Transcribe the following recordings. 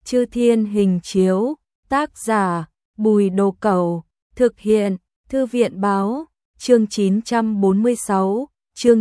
Chư Thiên Hình Chiếu, tác giả Bùi Đồ Cẩu, thực hiện Thư viện Báo, chương 946, chương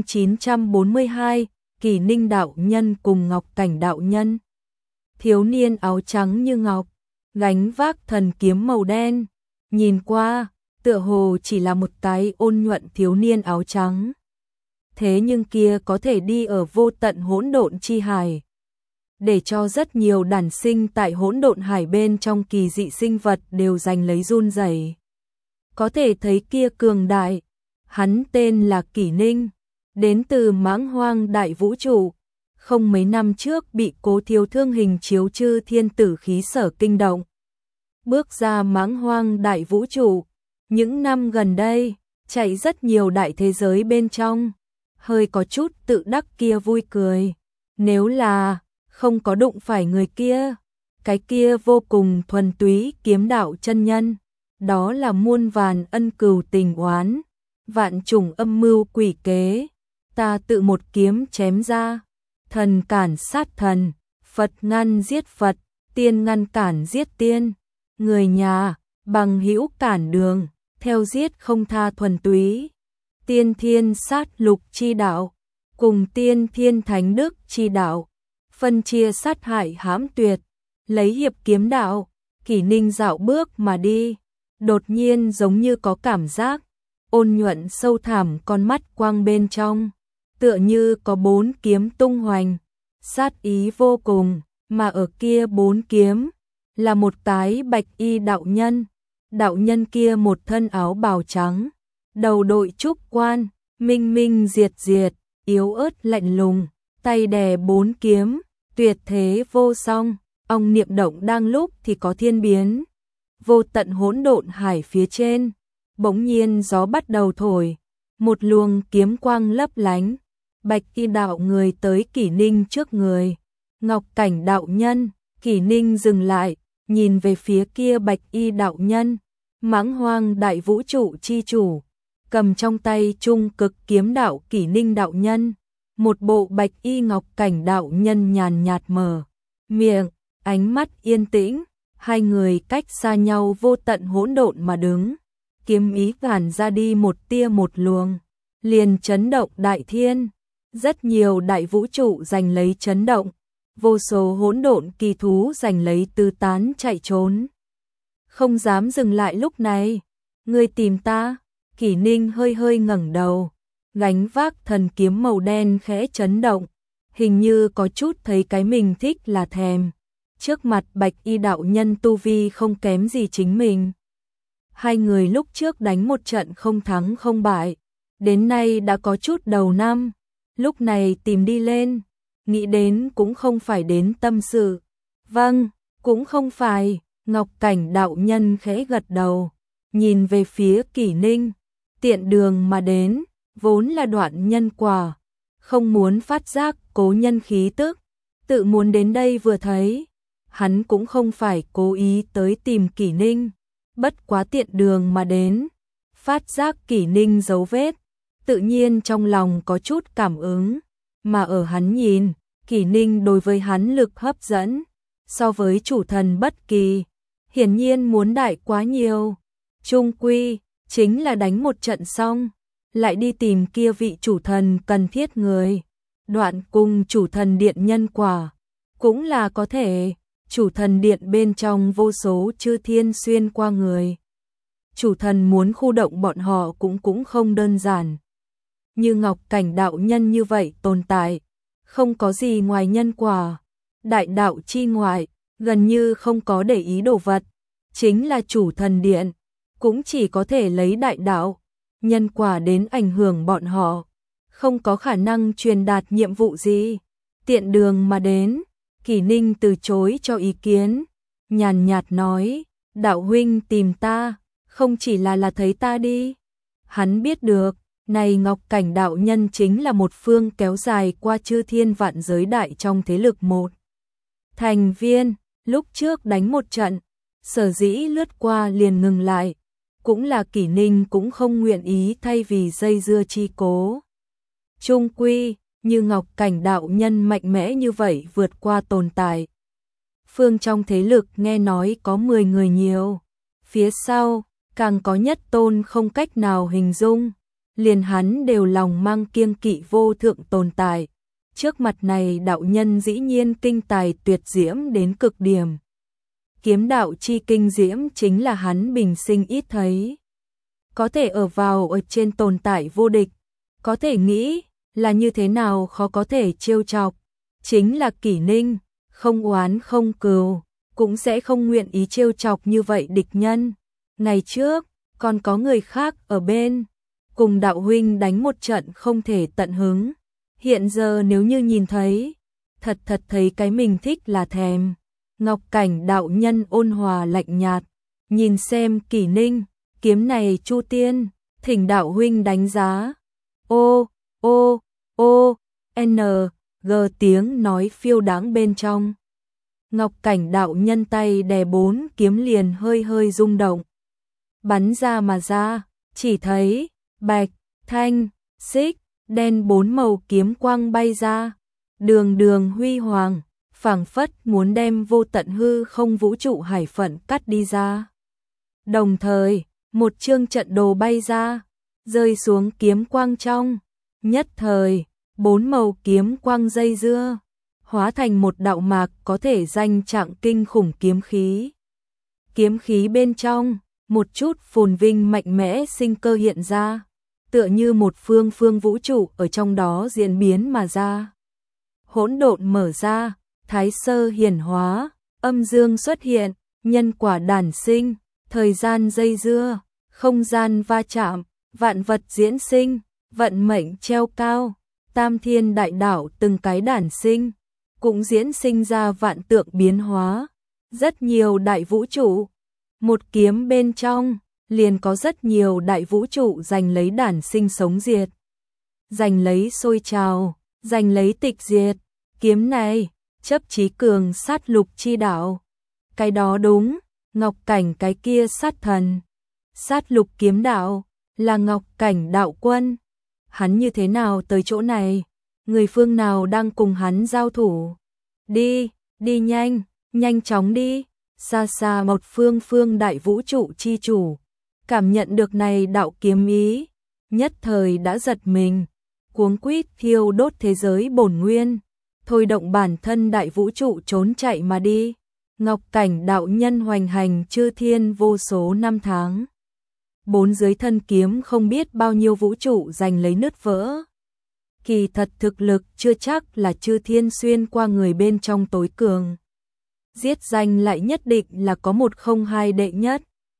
942, Kỷ Ninh đạo nhân cùng Ngọc Cảnh đạo nhân. Thiếu niên áo trắng như ngọc, gánh vác thần kiếm màu đen, nhìn qua, tựa hồ chỉ là một cái ôn nhuận thiếu niên áo trắng. Thế nhưng kia có thể đi ở vô tận hỗn độn chi hải, để cho rất nhiều đản sinh tại hỗn độn hải bên trong kỳ dị sinh vật đều giành lấy run rẩy. Có thể thấy kia cường đại, hắn tên là Kỷ Ninh, đến từ Mãng Hoang đại vũ trụ, không mấy năm trước bị Cố Thiếu Thương hình chiếu chư thiên tử khí sở kinh động. Bước ra Mãng Hoang đại vũ trụ, những năm gần đây, chạy rất nhiều đại thế giới bên trong, hơi có chút tự đắc kia vui cười. Nếu là không có đụng phải người kia, cái kia vô cùng thuần túy kiếm đạo chân nhân, đó là muôn vàn ân cừu tình oán, vạn trùng âm mưu quỷ kế, ta tự một kiếm chém ra, thần cản sát thần, Phật ngăn giết Phật, tiên ngăn cản giết tiên, người nhà, bằng hữu cản đường, theo giết không tha thuần túy, tiên thiên sát lục chi đạo, cùng tiên thiên thánh đức chi đạo, phân chia sát hại hãm tuyệt, lấy hiệp kiếm đạo. Kỷ Ninh dạo bước mà đi, đột nhiên giống như có cảm giác, ôn nhuận sâu thẳm con mắt quang bên trong, tựa như có 4 kiếm tung hoành, sát ý vô cùng, mà ở kia 4 kiếm, là một cái bạch y đạo nhân kia một thân áo bào trắng, đầu đội trúc quan, minh minh diệt diệt, yếu ớt lạnh lùng, tay đè 4 kiếm, tuyệt thế vô song. Ông niệm động đang lúc thì có thiên biến, vô tận hỗn độn hải phía trên, bỗng nhiên gió bắt đầu thổi, một luồng kiếm quang lấp lánh, bạch y đạo người tới Kỷ Ninh trước người. Ngọc Cảnh đạo nhân, Kỷ Ninh dừng lại, nhìn về phía kia bạch y đạo nhân, Mãng Hoang đại vũ trụ chi chủ, cầm trong tay trung cực kiếm đạo Kỷ Ninh đạo nhân, một bộ bạch y Ngọc Cảnh đạo nhân nhàn nhạt mở miệng, ánh mắt yên tĩnh, hai người cách xa nhau vô tận hỗn độn mà đứng, kiếm ý gàn ra đi một tia một luồng, liền chấn động đại thiên, rất nhiều đại vũ trụ giành lấy chấn động, vô số hỗn độn kỳ thú giành lấy tứ tán chạy trốn. Không dám dừng lại lúc này, ngươi tìm ta? Kỷ Ninh hơi hơi ngẩng đầu, gánh vác thần kiếm màu đen khẽ chấn động, hình như có chút thấy cái mình thích là thèm. Trước mặt bạch y đạo nhân tu vi không kém gì chính mình. Hai người lúc trước đánh một trận không thắng không bại, đến nay đã có chút đầu năm, lúc này tìm đi lên, nghĩ đến cũng không phải đến tâm sự. Vâng, cũng không phải, Ngọc Cảnh đạo nhân khẽ gật đầu, nhìn về phía Kỷ Ninh, tiện đường mà đến, vốn là đoạn nhân quả, không muốn phát giác cố nhân khí tức, tự muốn đến đây vừa thấy. Hắn cũng không phải cố ý tới tìm Kỷ Ninh, bất quá tiện đường mà đến, phát giác Kỷ Ninh dấu vết, tự nhiên trong lòng có chút cảm ứng, mà ở hắn nhìn, Kỷ Ninh đối với hắn lực hấp dẫn, so với chủ thần bất kỳ, hiển nhiên muốn đại quá nhiều, chung quy, chính là đánh một trận xong, lại đi tìm kia vị chủ thần cần thiết người, đoạn cùng chủ thần điện nhân quả, cũng là có thể. Chủ thần điện bên trong vô số chư thiên xuyên qua người. Chủ thần muốn khu động bọn họ cũng không đơn giản. Như Ngọc Cảnh đạo nhân như vậy tồn tại, không có gì ngoài nhân quả. Đại đạo chi ngoại, gần như không có để ý đồ vật. Chính là chủ thần điện, cũng chỉ có thể lấy đại đạo, nhân quả đến ảnh hưởng bọn họ. Không có khả năng truyền đạt nhiệm vụ gì. Tiện đường mà đến. Kỷ Ninh từ chối cho ý kiến, nhàn nhạt nói, đạo huynh tìm ta, không chỉ là thấy ta đi. Hắn biết được, này Ngọc Cảnh đạo nhân chính là một phương kéo dài qua chư thiên vạn giới đại trong thế lực một. Thành viên, lúc trước đánh một trận, sở dĩ lướt qua liền ngừng lại, cũng là Kỷ Ninh cũng không nguyện ý thay vì dây dưa chi cố. Chung quy, như Ngọc Cảnh đạo nhân mạnh mẽ như vậy vượt qua tồn tại. phương trong thế lực nghe nói có 10 người nhiều. Phía sau, càng có nhất tôn không cách nào hình dung. Liền hắn đều lòng mang kiêng kỵ vô thượng tồn tại. Trước mặt này đạo nhân dĩ nhiên kinh tài tuyệt diễm đến cực điểm. Kiếm đạo chi kinh diễm chính là hắn bình sinh ít thấy. Có thể ở trên tồn tại vô địch. Có thể nghĩ là như thế nào khó có thể trêu chọc. Chính là Kỷ Ninh, không oán không cừu, cũng sẽ không nguyện ý trêu chọc như vậy địch nhân. Ngày trước, còn có người khác ở bên, cùng đạo huynh đánh một trận không thể tận hứng. Hiện giờ nếu như nhìn thấy, thật thấy cái mình thích là thèm. Ngọc Cảnh đạo nhân ôn hòa lạnh nhạt, nhìn xem Kỷ Ninh, kiếm này Chu Tiên, thỉnh đạo huynh đánh giá. N, G tiếng nói phiêu đáng bên trong. Ngọc Cảnh đạo nhân tay đè 4 kiếm liền hơi rung động. Bắn ra mà ra, chỉ thấy bạch, thanh, xích, đen 4 màu kiếm quang bay ra, đường huy hoàng, phảng phất muốn đem vô tận hư không vũ trụ hải phận cắt đi ra. Đồng thời, một chương trận đồ bay ra, rơi xuống kiếm quang trong, nhất thời, 4 màu kiếm quang dây dưa, hóa thành một đạo mạc có thể danh trạng kinh khủng kiếm khí. Kiếm khí bên trong, một chút phồn vinh mạnh mẽ sinh cơ hiện ra, tựa như một phương vũ trụ ở trong đó diễn biến mà ra. Hỗn độn mở ra, thái sơ hiển hóa, âm dương xuất hiện, nhân quả đản sinh, thời gian dây dưa, không gian va chạm, vạn vật diễn sinh, vận mệnh treo cao, tam thiên đại đạo từng cái đản sinh, cũng diễn sinh ra vạn tượng biến hóa, rất nhiều đại vũ trụ. Một kiếm bên trong, liền có rất nhiều đại vũ trụ giành lấy đản sinh sống diệt, giành lấy sôi trào, giành lấy tịch diệt. Kiếm này, chấp chí cường sát lục chi đạo. Cái đó đúng, Ngọc Cảnh cái kia sát thần. Sát lục kiếm đạo, là Ngọc Cảnh đạo quân. Hắn như thế nào tới chỗ này? Người phương nào đang cùng hắn giao thủ? Đi nhanh chóng đi. Xa một phương đại vũ trụ chi chủ, cảm nhận được này đạo kiếm ý, nhất thời đã giật mình, cuống quýt thiêu đốt thế giới bổn nguyên, thôi động bản thân đại vũ trụ trốn chạy mà đi. Ngọc Cảnh đạo nhân hoành hành chư thiên vô số năm tháng, 4 dưới thân kiếm không biết bao nhiêu vũ trụ giành lấy nứt vỡ. Kỳ thật thực lực chưa chắc là chư thiên xuyên qua người bên trong tối cường. Giết danh lại nhất định là có 102 đệ nhất.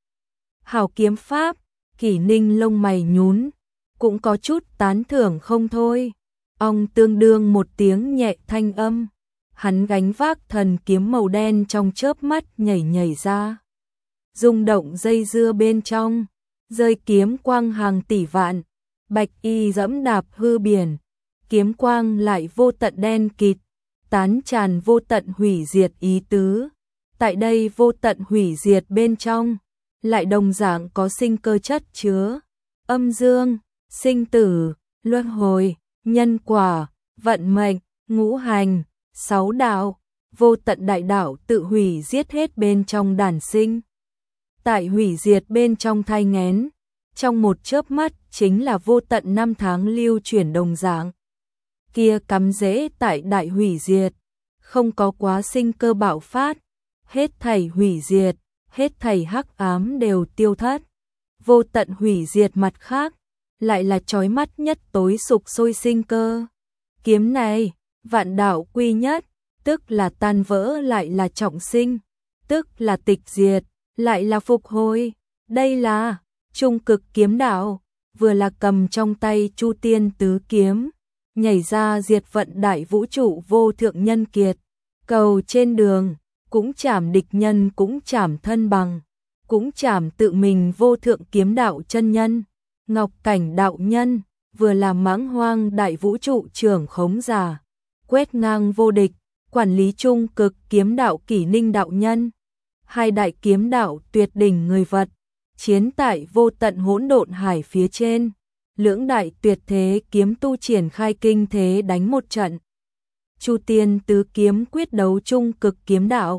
Hảo kiếm pháp, Kỷ Ninh lông mày nhún, cũng có chút tán thưởng không thôi. Ong tương đương một tiếng nhẹ thanh âm, hắn gánh vác thần kiếm màu đen trong chớp mắt nhảy ra. Rung động dây dưa bên trong, rơi kiếm quang hàng tỷ vạn, bạch y dẫm đạp hư biển, kiếm quang lại vô tận đen kịt, tán tràn vô tận hủy diệt ý tứ. Tại đây vô tận hủy diệt bên trong, lại đồng dạng có sinh cơ chất chứa, âm dương, sinh tử, luân hồi, nhân quả, vận mệnh, ngũ hành, 6 đạo, vô tận đại đạo tự hủy giết hết bên trong đản sinh. Tại hủy diệt bên trong thai nghén, trong một chớp mắt chính là vô tận năm tháng lưu chuyển đồng dạng. Kia cắm rễ tại đại hủy diệt, không có quá sinh cơ bạo phát, hết thảy hủy diệt, hết thảy hắc ám đều tiêu thất. Vô tận hủy diệt mặt khác, lại là chói mắt nhất tối sục sôi sinh cơ. Kiếm này, vạn đạo quy nhất, tức là tan vỡ lại là trọng sinh, tức là tịch diệt, lại là phục hồi. Đây là trung cực kiếm đạo, vừa là cầm trong tay Chu Tiên tứ kiếm, nhảy ra diệt vận đại vũ trụ vô thượng nhân kiệt, cầu trên đường, cũng chảm địch nhân, cũng chảm thân bằng, cũng chảm tự mình vô thượng kiếm đạo chân nhân. Ngọc Cảnh đạo nhân, vừa là mãng hoang đại vũ trụ trưởng khống giả, quét ngang vô địch, quản lý trung cực kiếm đạo Kỷ Ninh đạo nhân. Hai đại kiếm đạo tuyệt đỉnh người vật, chiến tại vô tận hỗn độn hải phía trên. Lưỡng đại tuyệt thế kiếm tu triển khai kinh thế đánh một trận. Chu Tiên tứ kiếm quyết đấu trung cực kiếm đạo,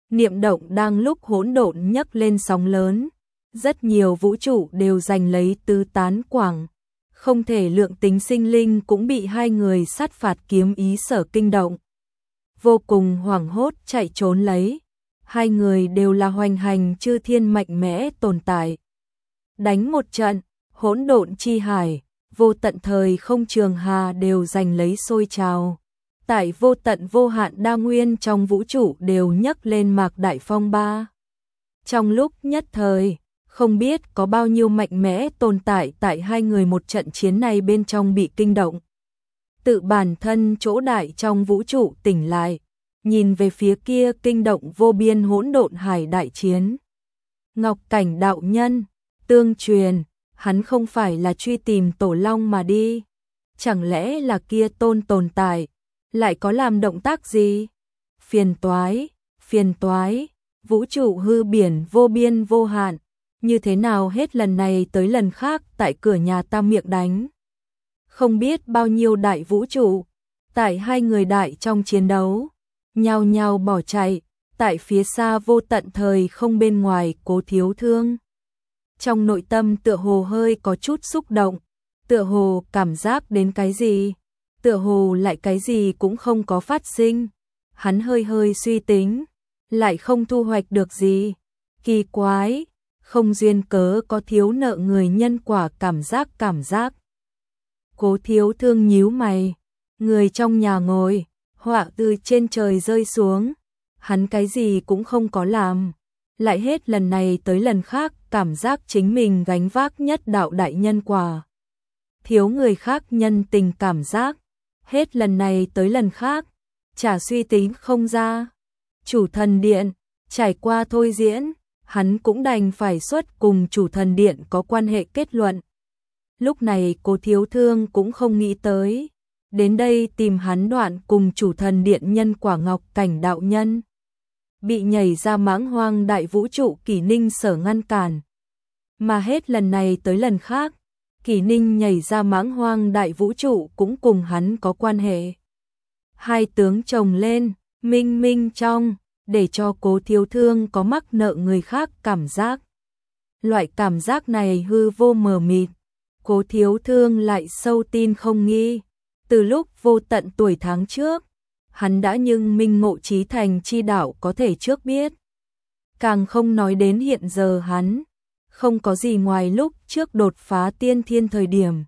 Niệm động đang lúc hỗn độn nhấc lên sóng lớn, rất nhiều vũ trụ đều giành lấy tứ tán quảng. Không thể lượng tính sinh linh cũng bị hai người sát phạt kiếm ý sở kinh động. Vô cùng hoảng hốt chạy trốn lấy. Hai người đều là hoành hành chư thiên mạnh mẽ tồn tại. Đánh một trận, hỗn độn chi hải, vô tận thời không trường hà đều giành lấy sôi trào. Tại vô tận vô hạn đa nguyên trong vũ trụ đều nhấc lên mạc đại phong ba. Trong lúc nhất thời, không biết có bao nhiêu mạnh mẽ tồn tại tại hai người một trận chiến này bên trong bị kinh động. Tự bản thân chỗ đại trong vũ trụ tỉnh lại, nhìn về phía kia kinh động vô biên hỗn độn hải đại chiến. Ngọc Cảnh đạo nhân, tương truyền, hắn không phải là truy tìm Tổ Long mà đi. Chẳng lẽ là kia tôn tồn tại, lại có làm động tác gì? Phiền toái, vũ trụ hư biển vô biên vô hạn. Như thế nào hết lần này tới lần khác tại cửa nhà ta miệng đánh. Không biết bao nhiêu đại vũ trụ, tại hai người đại trong chiến đấu, nhao nhao bỏ chạy, tại phía xa vô tận thời không bên ngoài Cố Thiếu Thương. Trong nội tâm tựa hồ hơi có chút xúc động, tựa hồ cảm giác đến cái gì, tựa hồ lại cái gì cũng không có phát sinh. Hắn hơi suy tính, lại không thu hoạch được gì. Kỳ quái, không duyên cớ có thiếu nợ người nhân quả cảm giác. Cố Thiếu Thương nhíu mày, người trong nhà ngồi, họa từ trên trời rơi xuống, hắn cái gì cũng không có làm, lại hết lần này tới lần khác cảm giác chính mình gánh vác nhất đạo đại nhân quả. Thiếu người khác nhân tình cảm giác, hết lần này tới lần khác, chả suy tính không ra. Chủ thần điện, trải qua thôi diễn, hắn cũng đành phải xuất cùng chủ thần điện có quan hệ kết luận. Lúc này Cố Thiếu Thương cũng không nghĩ tới, đến đây tìm hắn đoạn cùng chủ thần điện nhân quả Ngọc Cảnh đạo nhân. Bị nhảy ra mãng hoang đại vũ trụ Kỷ Ninh sở ngăn cản. Mà hết lần này tới lần khác, Kỷ Ninh nhảy ra mãng hoang đại vũ trụ cũng cùng hắn có quan hệ. Hai tướng chồng lên, minh minh trong, để cho Cố Thiếu Thương có mắc nợ người khác cảm giác. Loại cảm giác này hư vô mờ mịt, Cố Thiếu Thương lại sâu tin không nghi. Từ lúc vô tận tuổi tháng trước, hắn đã nhưng minh ngộ trí thành chi đạo có thể trước biết. Càng không nói đến hiện giờ hắn, không có gì ngoài lúc trước đột phá tiên thiên thời điểm.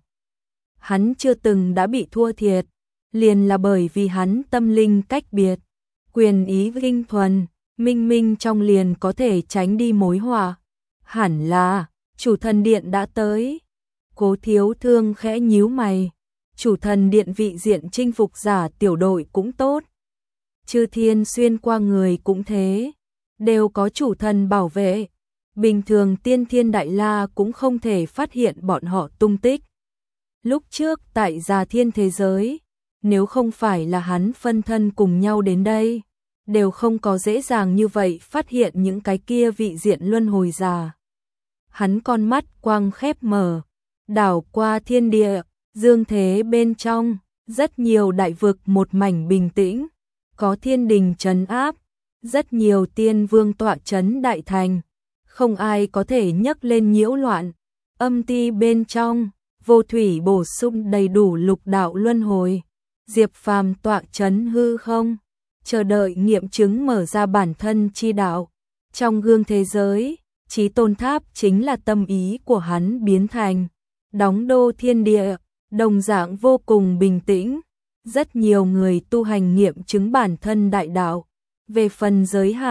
Hắn chưa từng đã bị thua thiệt, liền là bởi vì hắn tâm linh cách biệt, quyền ý linh thuần, minh minh trong liền có thể tránh đi mối họa. Hẳn là, chủ thần điện đã tới. Cố Thiếu Thương khẽ nhíu mày, chủ thần điện vị diện chinh phục giả tiểu đội cũng tốt. Chư thiên xuyên qua người cũng thế, đều có chủ thần bảo vệ. Bình thường tiên thiên đại la cũng không thể phát hiện bọn họ tung tích. Lúc trước tại Già Thiên thế giới, nếu không phải là hắn phân thân cùng nhau đến đây, đều không có dễ dàng như vậy phát hiện những cái kia vị diện luân hồi giả. Hắn con mắt quang khép mở, đảo qua thiên địa, dương thế bên trong, rất nhiều đại vực một mảnh bình tĩnh, có thiên đình trấn áp, rất nhiều tiên vương tọa trấn đại thành, không ai có thể nhấc lên nhiễu loạn. Âm ti bên trong, vô thủy bổ sung đầy đủ lục đạo luân hồi, Diệp Phàm tọa trấn hư không, chờ đợi nghiệm chứng mở ra bản thân chi đạo. Trong gương thế giới, Chí Tôn Tháp chính là tâm ý của hắn biến thành, đóng đô thiên địa, đồng dạng vô cùng bình tĩnh. Rất nhiều người tu hành nghiệm chứng bản thân đại đạo. Về phần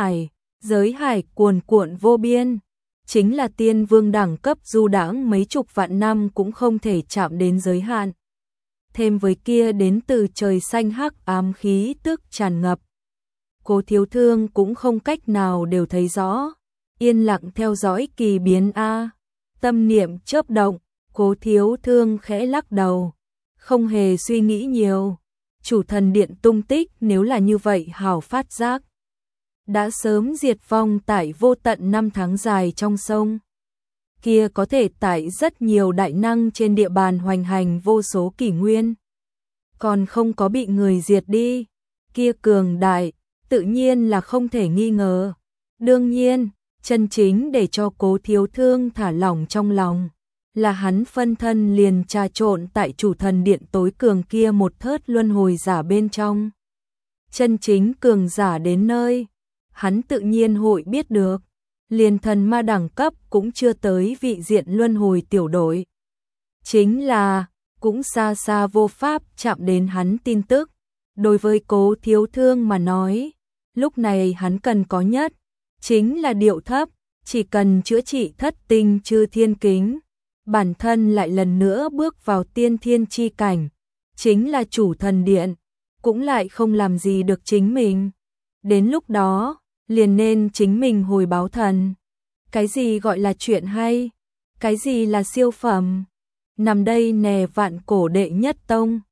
giới hải cuồn cuộn vô biên, chính là tiên vương đẳng cấp du đãng mấy chục vạn năm cũng không thể chạm đến giới hạn. Thêm với kia đến từ trời xanh hắc ám khí tức tràn ngập, Cố Thiếu Thương cũng không cách nào đều thấy rõ, yên lặng theo dõi kỳ biến a. Tâm niệm chớp động, Cố Thiếu Thương khẽ lắc đầu, không hề suy nghĩ nhiều. Chủ thần điện tung tích nếu là như vậy hảo phát giác, đã sớm diệt vong tại vô tận năm tháng dài trong sông. Kia có thể tại rất nhiều đại năng trên địa bàn hoành hành vô số kỷ nguyên, còn không có bị người diệt đi. Kia cường đại, tự nhiên là không thể nghi ngờ. Đương nhiên, chân chính để cho Cố Thiếu Thương thả lỏng trong lòng là hắn phân thân liền trà trộn tại chủ thần điện tối cường kia một thớt luân hồi giả bên trong. Chân chính cường giả đến nơi, hắn tự nhiên hội biết được, liền thần ma đẳng cấp cũng chưa tới vị diện luân hồi tiểu đội. Chính là, cũng xa xa vô pháp chạm đến hắn tin tức. Đối với Cố Thiếu Thương mà nói, lúc này hắn cần có nhất, chính là điệu thấp, chỉ cần chữa trị thất tinh chư thiên kính. Bản thân lại lần nữa bước vào tiên thiên chi cảnh, chính là chủ thần điện, cũng lại không làm gì được chính mình. Đến lúc đó, liền nên chính mình hồi báo thần. Cái gì gọi là chuyện hay? Cái gì là siêu phẩm? Nằm đây nè vạn cổ đệ nhất tông.